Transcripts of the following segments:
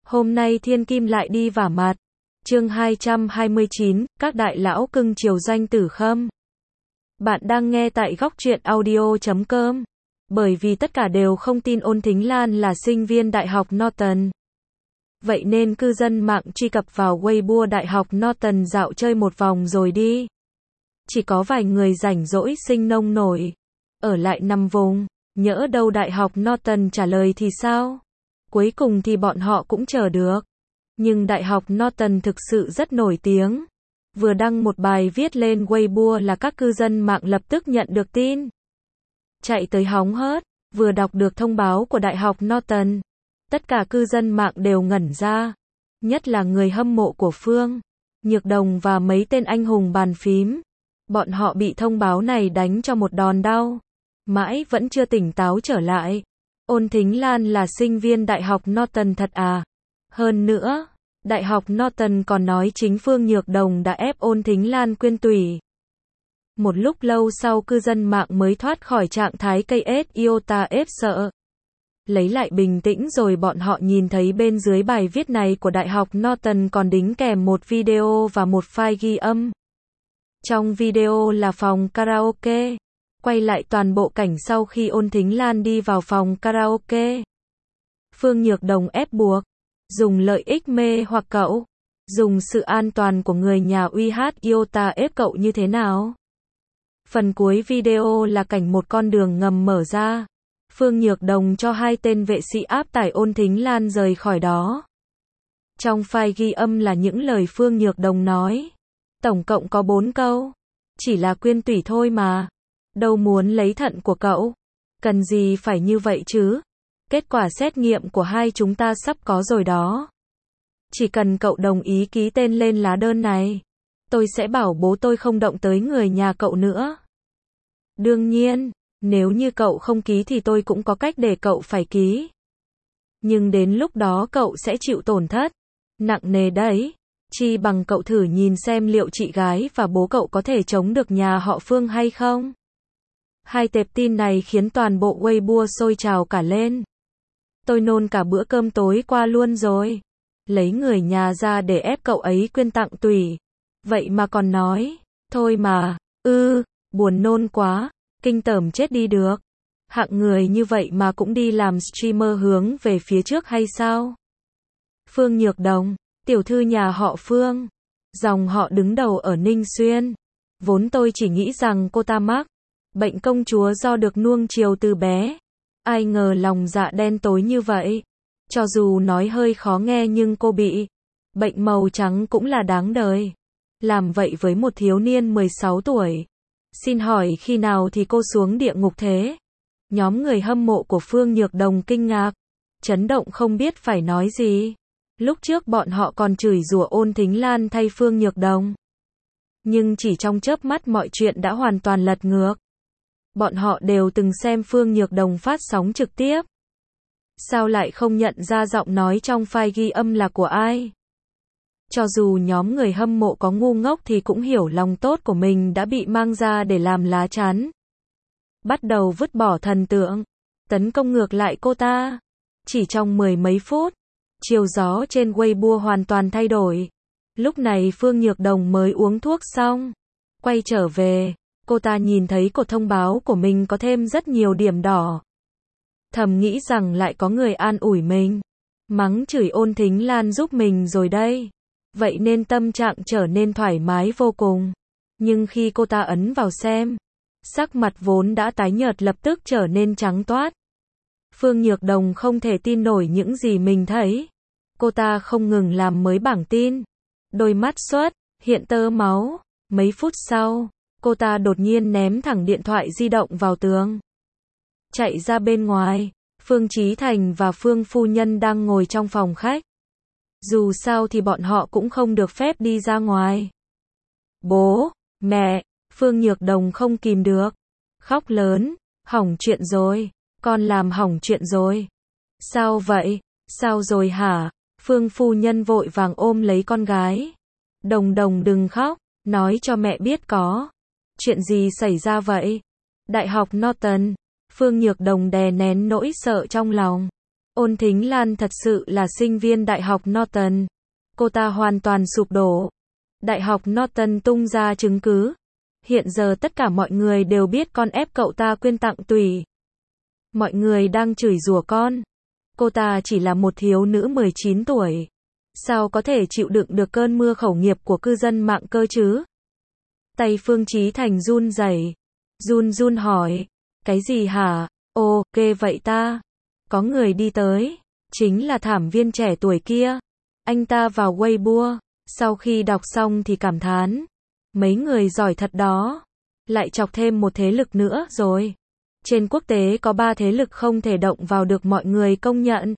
Hôm nay thiên kim lại đi vả mặt. Chương 229, các đại lão cưng chiều Doanh Tử Khâm. Bạn đang nghe tại góc truyện audio.com. Bởi vì tất cả đều không tin Ôn Thính Lan là sinh viên Đại học Norton. Vậy nên cư dân mạng truy cập vào Weibo Đại học Norton dạo chơi một vòng rồi đi. Chỉ có vài người rảnh rỗi sinh nông nổi. Ở lại nằm vùng, nhỡ đâu Đại học Norton trả lời thì sao? Cuối cùng thì bọn họ cũng chờ được. Nhưng Đại học Norton thực sự rất nổi tiếng. Vừa đăng một bài viết lên Weibo là các cư dân mạng lập tức nhận được tin. Chạy tới hóng hớt, vừa đọc được thông báo của Đại học Norton. Tất cả cư dân mạng đều ngẩn ra. Nhất là người hâm mộ của Phương Nhược Đồng và mấy tên anh hùng bàn phím. Bọn họ bị thông báo này đánh cho một đòn đau. Mãi vẫn chưa tỉnh táo trở lại. Ôn Thính Lan là sinh viên Đại học Norton thật à? Hơn nữa, Đại học Norton còn nói chính Phương Nhược Đồng đã ép Ôn Thính Lan quyên tủy. Một lúc lâu sau cư dân mạng mới thoát khỏi trạng thái KS iota ép sợ. Lấy lại bình tĩnh rồi bọn họ nhìn thấy bên dưới bài viết này của Đại học Norton còn đính kèm một video và một file ghi âm. Trong video là phòng karaoke. Quay lại toàn bộ cảnh sau khi Ôn Thính Lan đi vào phòng karaoke. Phương Nhược Đồng ép buộc. Dùng lợi ích mê hoặc cậu. Dùng sự an toàn của người nhà uy hát iota ép cậu như thế nào? Phần cuối video là cảnh một con đường ngầm mở ra. Phương Nhược Đồng cho hai tên vệ sĩ áp tải Ôn Thính Lan rời khỏi đó. Trong file ghi âm là những lời Phương Nhược Đồng nói. Tổng cộng có 4 câu. Chỉ là quyên tủy thôi mà. Đâu muốn lấy thận của cậu. Cần gì phải như vậy chứ? Kết quả xét nghiệm của hai chúng ta sắp có rồi đó. Chỉ cần cậu đồng ý ký tên lên lá đơn này. Tôi sẽ bảo bố tôi không động tới người nhà cậu nữa. Đương nhiên, nếu như cậu không ký thì tôi cũng có cách để cậu phải ký. Nhưng đến lúc đó cậu sẽ chịu tổn thất nặng nề đấy. Chi bằng cậu thử nhìn xem liệu chị gái và bố cậu có thể chống được nhà họ Phương hay không. Hai tệp tin này khiến toàn bộ Weibo sôi trào cả lên. Tôi nôn cả bữa cơm tối qua luôn rồi. Lấy người nhà ra để ép cậu ấy quyên tặng tủy. Vậy mà còn nói, thôi mà, buồn nôn quá, kinh tởm chết đi được. Hạng người như vậy mà cũng đi làm streamer hướng về phía trước hay sao? Phương Nhược Đồng, tiểu thư nhà họ Phương. Dòng họ đứng đầu ở Ninh Xuyên. Vốn tôi chỉ nghĩ rằng cô ta mắc bệnh công chúa do được nuông chiều từ bé. Ai ngờ lòng dạ đen tối như vậy. Cho dù nói hơi khó nghe nhưng cô bị bệnh màu trắng cũng là đáng đời. Làm vậy với một thiếu niên 16 tuổi. Xin hỏi khi nào thì cô xuống địa ngục thế? Nhóm người hâm mộ của Phương Nhược Đồng kinh ngạc. Chấn động không biết phải nói gì. Lúc trước bọn họ còn chửi rủa Ôn Thính Lan thay Phương Nhược Đồng. Nhưng chỉ trong chớp mắt mọi chuyện đã hoàn toàn lật ngược. Bọn họ đều từng xem Phương Nhược Đồng phát sóng trực tiếp. Sao lại không nhận ra giọng nói trong file ghi âm là của ai? Cho dù nhóm người hâm mộ có ngu ngốc thì cũng hiểu lòng tốt của mình đã bị mang ra để làm lá chắn. Bắt đầu vứt bỏ thần tượng, tấn công ngược lại cô ta. Chỉ trong mười mấy phút, chiều gió trên Weibo hoàn toàn thay đổi. Lúc này Phương Nhược Đồng mới uống thuốc xong. Quay trở về, cô ta nhìn thấy cột thông báo của mình có thêm rất nhiều điểm đỏ. Thầm nghĩ rằng lại có người an ủi mình. Mắng chửi Ôn Thính Lan giúp mình rồi đây. Vậy nên tâm trạng trở nên thoải mái vô cùng. Nhưng khi cô ta ấn vào xem, sắc mặt vốn đã tái nhợt lập tức trở nên trắng toát. Phương Nhược Đồng không thể tin nổi những gì mình thấy. Cô ta không ngừng làm mới bảng tin. Đôi mắt xuất hiện tơ máu. Mấy phút sau, cô ta đột nhiên ném thẳng điện thoại di động vào tường. Chạy ra bên ngoài, Phương Chí Thành và Phương phu nhân đang ngồi trong phòng khách. Dù sao thì bọn họ cũng không được phép đi ra ngoài. Bố, mẹ, Phương Nhược Đồng không kìm được. Khóc lớn, hỏng chuyện rồi, con làm hỏng chuyện rồi. Sao vậy, sao rồi hả? Phương phu nhân vội vàng ôm lấy con gái. Đồng Đồng đừng khóc, nói cho mẹ biết có chuyện gì xảy ra vậy? Đại học Norton. Phương Nhược Đồng đè nén nỗi sợ trong lòng. Ôn Thính Lan thật sự là sinh viên Đại học Norton. Cô ta hoàn toàn sụp đổ. Đại học Norton tung ra chứng cứ. Hiện giờ tất cả mọi người đều biết con ép cậu ta quyên tặng tủy. Mọi người đang chửi rủa con. Cô ta chỉ là một thiếu nữ 19 tuổi. Sao có thể chịu đựng được cơn mưa khẩu nghiệp của cư dân mạng cơ chứ? Tay Phương Chí Thành run rẩy. Run run hỏi. Cái gì hả? Ồ, ghê vậy ta. Có người đi tới. Chính là thảm viên trẻ tuổi kia. Anh ta vào Weibo. Sau khi đọc xong thì cảm thán. Mấy người giỏi thật đó. Lại chọc thêm một thế lực nữa rồi. Trên quốc tế có 3 thế lực không thể động vào được mọi người công nhận.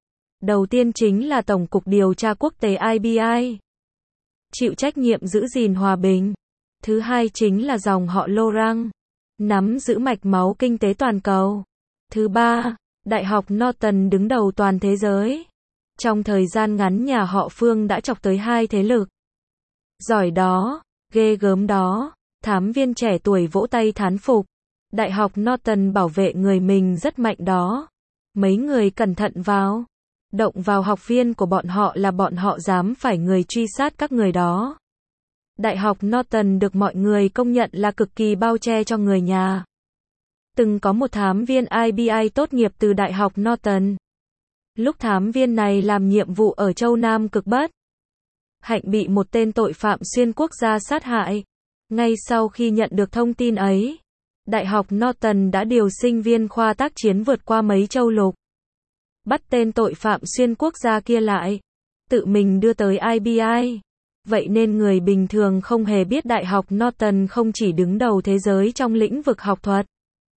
Đầu tiên chính là Tổng cục Điều tra Quốc tế IBI. Chịu trách nhiệm giữ gìn hòa bình. Thứ hai chính là dòng họ Laurent. Nắm giữ mạch máu kinh tế toàn cầu. Thứ ba, Đại học Norton đứng đầu toàn thế giới. Trong thời gian ngắn nhà họ Phương đã chọc tới 2 thế lực. Giỏi đó, ghê gớm đó. Thám viên trẻ tuổi vỗ tay thán phục. Đại học Norton bảo vệ người mình rất mạnh đó. Mấy người cẩn thận vào. Động vào học viên của bọn họ là bọn họ dám phải người truy sát các người đó. Đại học Norton được mọi người công nhận là cực kỳ bao che cho người nhà. Từng có một thám viên IBI tốt nghiệp từ Đại học Norton. Lúc thám viên này làm nhiệm vụ ở châu Nam cực Bắc, Hạnh bị một tên tội phạm xuyên quốc gia sát hại. Ngay sau khi nhận được thông tin ấy, Đại học Norton đã điều sinh viên khoa tác chiến vượt qua mấy châu lục. Bắt tên tội phạm xuyên quốc gia kia lại. Tự mình đưa tới IBI. Vậy nên người bình thường không hề biết Đại học Norton không chỉ đứng đầu thế giới trong lĩnh vực học thuật.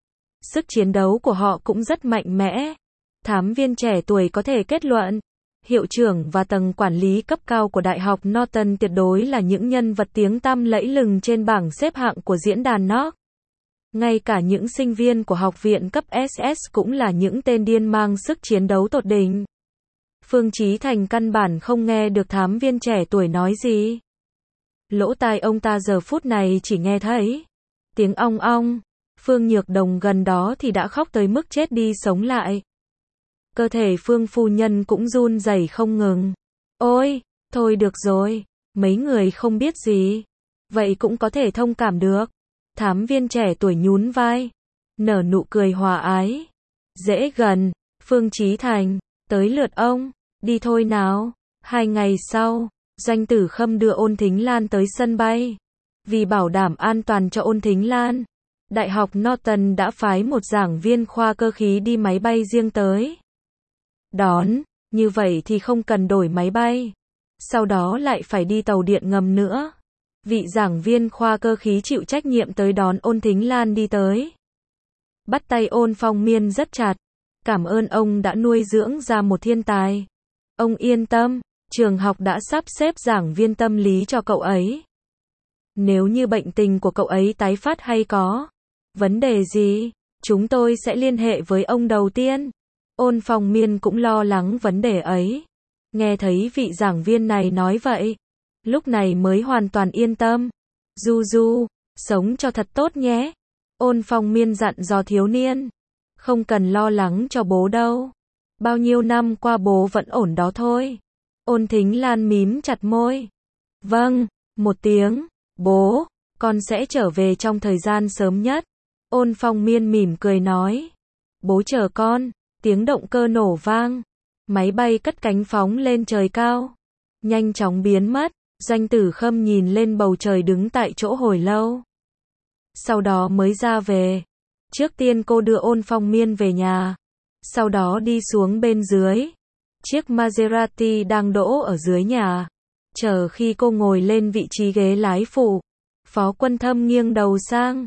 Sức chiến đấu của họ cũng rất mạnh mẽ. Thám viên trẻ tuổi có thể kết luận, hiệu trưởng và tầng quản lý cấp cao của Đại học Norton tuyệt đối là những nhân vật tiếng tăm lẫy lừng trên bảng xếp hạng của diễn đàn NOC. Ngay cả những sinh viên của học viện cấp SS cũng là những tên điên mang sức chiến đấu tột đỉnh. Phương Chí Thành căn bản không nghe được thám viên trẻ tuổi nói gì. Lỗ tai ông ta giờ phút này chỉ nghe thấy tiếng ong ong. Phương Nhược Đồng gần đó thì đã khóc tới mức chết đi sống lại. Cơ thể Phương phu nhân cũng run rẩy không ngừng. Ôi, thôi được rồi, mấy người không biết gì. Vậy cũng có thể thông cảm được. Thám viên trẻ tuổi nhún vai, nở nụ cười hòa ái. Dễ gần, Phương Chí Thành, tới lượt ông, đi thôi nào. 2 ngày sau, Doanh Tử Khâm đưa Ôn Thính Lan tới sân bay. Vì bảo đảm an toàn cho Ôn Thính Lan, Đại học Norton đã phái một giảng viên khoa cơ khí đi máy bay riêng tới đón, như vậy thì không cần đổi máy bay. Sau đó lại phải đi tàu điện ngầm nữa. Vị giảng viên khoa cơ khí chịu trách nhiệm tới đón Ôn Thính Lan đi tới. Bắt tay Ôn Phong Miên rất chặt. Cảm ơn ông đã nuôi dưỡng ra một thiên tài. Ông yên tâm, trường học đã sắp xếp giảng viên tâm lý cho cậu ấy. Nếu như bệnh tình của cậu ấy tái phát hay có vấn đề gì, chúng tôi sẽ liên hệ với ông đầu tiên. Ôn Phong Miên cũng lo lắng vấn đề ấy. Nghe thấy vị giảng viên này nói vậy, lúc này mới hoàn toàn yên tâm. Du Du, sống cho thật tốt nhé. Ôn Phong Miên dặn dò thiếu niên. Không cần lo lắng cho bố đâu. Bao nhiêu năm qua bố vẫn ổn đó thôi. Ôn Thính Lan mím chặt môi. Vâng, một tiếng. Bố, con sẽ trở về trong thời gian sớm nhất. Ôn Phong Miên mỉm cười nói. Bố chờ con. Tiếng động cơ nổ vang. Máy bay cất cánh phóng lên trời cao. Nhanh chóng biến mất. Doanh Tử Khâm nhìn lên bầu trời đứng tại chỗ hồi lâu. Sau đó mới ra về. Trước tiên cô đưa Ôn Phong Miên về nhà. Sau đó đi xuống bên dưới. Chiếc Maserati đang đỗ ở dưới nhà. Chờ khi cô ngồi lên vị trí ghế lái phụ, Phó Quân Thâm nghiêng đầu sang.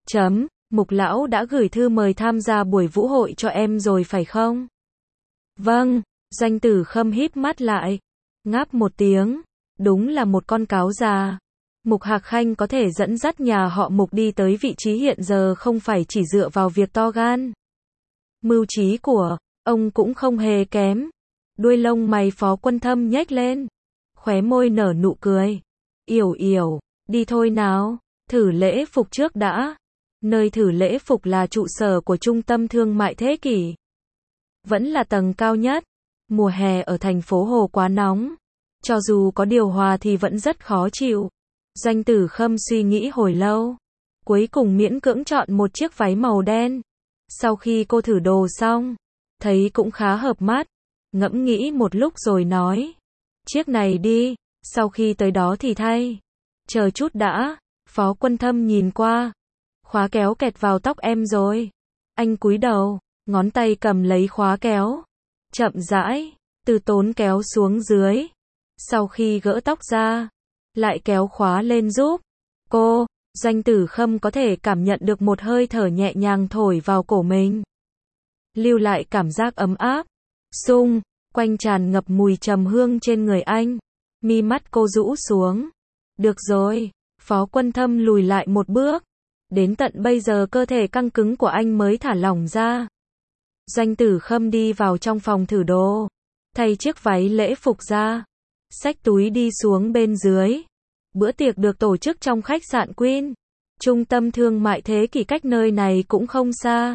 Mục lão đã gửi thư mời tham gia buổi vũ hội cho em rồi phải không? Vâng, Doanh Tử Khâm híp mắt lại. Ngáp một tiếng. Đúng là một con cáo già. Mục Hạc Khanh có thể dẫn dắt nhà họ Mục đi tới vị trí hiện giờ không phải chỉ dựa vào việc to gan. Mưu trí của ông cũng không hề kém. Đuôi lông mày Phó Quân Thâm nhếch lên. Khóe môi nở nụ cười. Yểu yểu, đi thôi nào, thử lễ phục trước đã. Nơi thử lễ phục là trụ sở của Trung tâm Thương mại Thế Kỷ. vẫn là tầng cao nhất. Mùa hè ở thành phố Hồ quá nóng. Cho dù có điều hòa thì vẫn rất khó chịu. Doanh Tử Khâm suy nghĩ hồi lâu. Cuối cùng miễn cưỡng chọn một chiếc váy màu đen. Sau khi cô thử đồ xong, thấy cũng khá hợp mắt. Ngẫm nghĩ một lúc rồi nói. Chiếc này đi, sau khi tới đó thì thay. Chờ chút đã, Phó Quân Thâm nhìn qua. Khóa kéo kẹt vào tóc em rồi. Anh cúi đầu, ngón tay cầm lấy khóa kéo. Chậm rãi, từ tốn kéo xuống dưới. Sau khi gỡ tóc ra, lại kéo khóa lên giúp cô. Doanh Tử Khâm có thể cảm nhận được một hơi thở nhẹ nhàng thổi vào cổ mình. Lưu lại cảm giác ấm áp, xung quanh tràn ngập mùi trầm hương trên người anh. Mi mắt cô rũ xuống. Được rồi, Phó Quân Thâm lùi lại một bước. Đến tận bây giờ cơ thể căng cứng của anh mới thả lỏng ra. Doanh Tử Khâm đi vào trong phòng thử đồ, thay chiếc váy lễ phục ra, xách túi đi xuống bên dưới. Bữa tiệc được tổ chức trong khách sạn Queen, trung tâm thương mại thế kỷ, cách nơi này cũng không xa.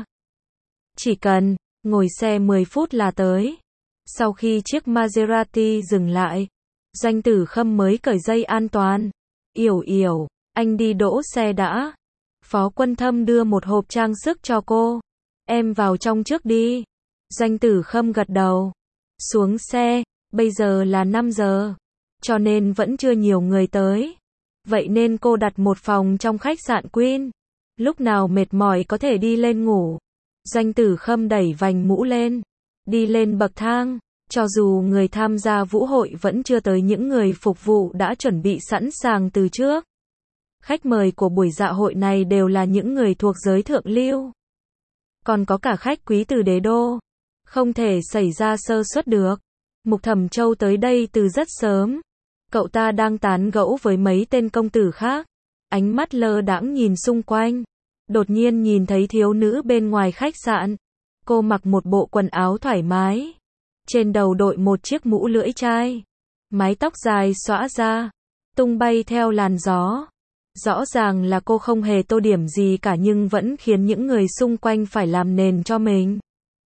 Chỉ cần ngồi xe 10 phút là tới. Sau khi chiếc Maserati dừng lại, Doanh Tử Khâm mới cởi dây an toàn. Yểu yểu, anh đi đỗ xe đã. Phó Quân Thâm đưa một hộp trang sức cho cô. Em vào trong trước đi. Doanh Tử Khâm gật đầu. Xuống xe, bây giờ là 5 giờ. Cho nên vẫn chưa nhiều người tới. Vậy nên cô đặt một phòng trong khách sạn Queen. Lúc nào mệt mỏi có thể đi lên ngủ. Doanh Tử Khâm đẩy vành mũ lên. Đi lên bậc thang. Cho dù người tham gia vũ hội vẫn chưa tới, những người phục vụ đã chuẩn bị sẵn sàng từ trước. Khách mời của buổi dạ hội này đều là những người thuộc giới thượng lưu. Còn có cả khách quý từ đế đô. Không thể xảy ra sơ suất được. Mục Thẩm Châu tới đây từ rất sớm. Cậu ta đang tán gẫu với mấy tên công tử khác. Ánh mắt lơ đãng nhìn xung quanh. Đột nhiên nhìn thấy thiếu nữ bên ngoài khách sạn. Cô mặc một bộ quần áo thoải mái. Trên đầu đội một chiếc mũ lưỡi chai. Mái tóc dài xõa ra, tung bay theo làn gió. Rõ ràng là cô không hề tô điểm gì cả nhưng vẫn khiến những người xung quanh phải làm nền cho mình.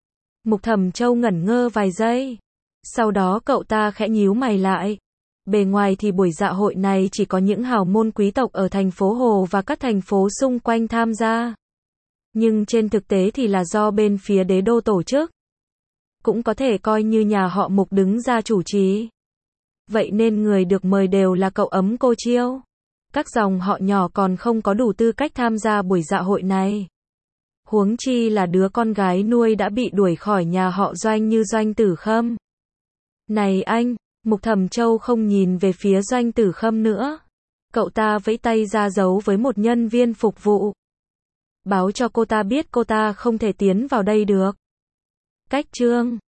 Mục Thẩm Châu ngẩn ngơ vài giây. Sau đó cậu ta khẽ nhíu mày lại. Bề ngoài thì buổi dạ hội này chỉ có những hào môn quý tộc ở thành phố Hồ và các thành phố xung quanh tham gia. Nhưng trên thực tế thì là do bên phía đế đô tổ chức. Cũng có thể coi như nhà họ Mục đứng ra chủ trì. Vậy nên người được mời đều là cậu ấm cô Chiêu. Các dòng họ nhỏ còn không có đủ tư cách tham gia buổi dạ hội này. Huống chi là đứa con gái nuôi đã bị đuổi khỏi nhà họ Doanh như Doanh Tử Khâm. Này anh, Mục Thẩm Châu không nhìn về phía Doanh Tử Khâm nữa. Cậu ta vẫy tay ra dấu với một nhân viên phục vụ. Báo cho cô ta biết cô ta không thể tiến vào đây được. Cách chương